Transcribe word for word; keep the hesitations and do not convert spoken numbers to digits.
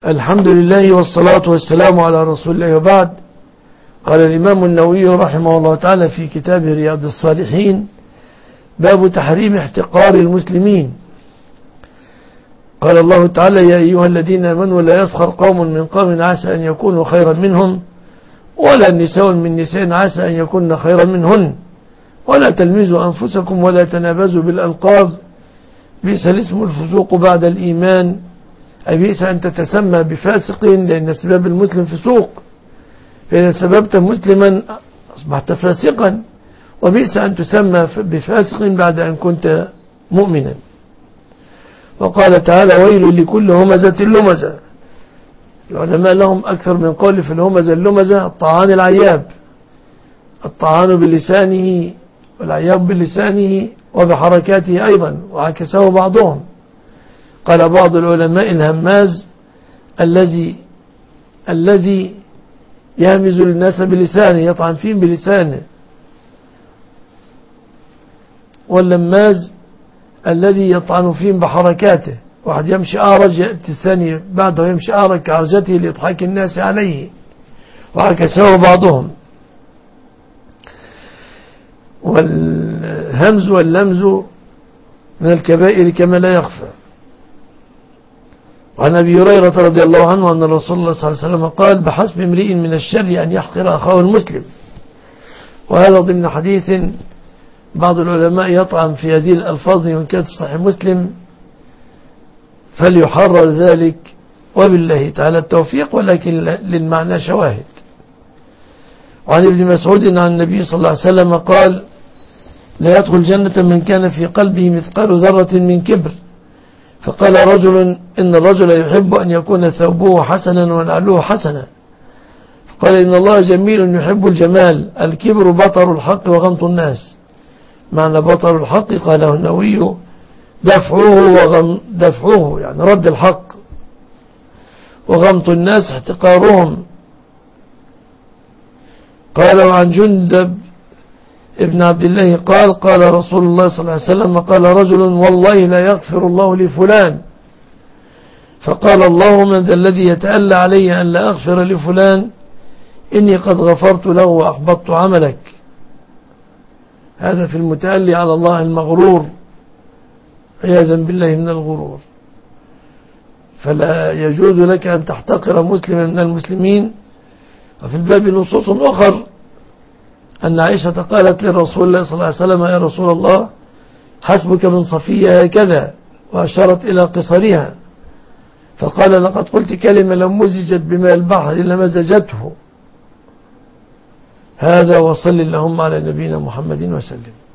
الحمد لله والصلاة والسلام على رسول الله، وبعد. قال الإمام النووي رحمه الله تعالى في كتابه رياض الصالحين: باب تحريم احتقار المسلمين. قال الله تعالى: يا أيها الذين آمنوا لا يسخر قوم من قوم عسى أن يكونوا خيرا منهم، ولا نساء من نساء عسى أن يكون خيرا منهن، ولا تلمزوا أنفسكم ولا تنابزوا بالألقاب، بئس الاسم الفسوق بعد الإيمان، أي بئس أن تتسمى بفاسق، لأن سباب المسلم فسوق، فإذا سببت مسلما أصبحت فاسقا، وبئس أن تسمى بفاسق بعد أن كنت مؤمنا. وقال تعالى: ويل لكل همزة لمزة. العلماء لهم أكثر من قول في الهمزة اللمزة: الطعان العياب، الطعان بلسانه والعياب بلسانه وبحركاته أيضا، وعكسه بعضهم. قال بعض العلماء: الهماز الذي الذي يهمز الناس بلسانه، يطعن فيهم بلسانه، واللماز الذي يطعن فيهم بحركاته. واحد يمشي أعرج يأتي الثاني بعده يمشي أعرج كعرجته لإضحاك الناس عليه، وعكسه بعضهم. والهمز واللمز من الكبائر كما لا يخفى. وعن أبي هريرة رضي الله عنه أن رسول الله صلى الله عليه وسلم قال: بحسب امرئ من الشر أن يحقر أخاه المسلم. وهذا ضمن حديث بعض العلماء يطعن في هذه الألفاظ وإن كانت في صحيح مسلم، فليحرر ذلك، وبالله تعالى التوفيق، ولكن للمعنى شواهد. وعن ابن مسعود عن النبي صلى الله عليه وسلم قال: لا يدخل جنة من كان في قلبه مثقال ذرة من كبر. فقال رجل: إن الرجل يحب أن يكون ثوبه حسنا ونعله حسنا. فقال: إن الله جميل يحب الجمال، الكبر بطر الحق وغمط الناس. معنى بطر الحق قاله النووي: دفعه وغم دفعه يعني رد الحق، وغمط الناس احتقارهم. قال: وعن جندب ابن عبد الله قال: قال رسول الله صلى الله عليه وسلم: قال رجل: والله لا يغفر الله لفلان. فقال: اللهم من ذا الذي يتألى علي أن لا أغفر لفلان، إني قد غفرت له وأحبطت عملك. هذا في المتألي على الله المغرور، عياذا بالله من الغرور. فلا يجوز لك أن تحتقر مسلما من المسلمين. وفي الباب نصوص أخر، أن عائشة قالت للرسول الله صلى الله عليه وسلم: يا رسول الله، حسبك من صفية هكذا، وأشارت إلى قصرها. فقال: لقد قلت كلمة لو مزجت بماء البحر لمزجته. هذا، وصل اللهم على نبينا محمد وسلم.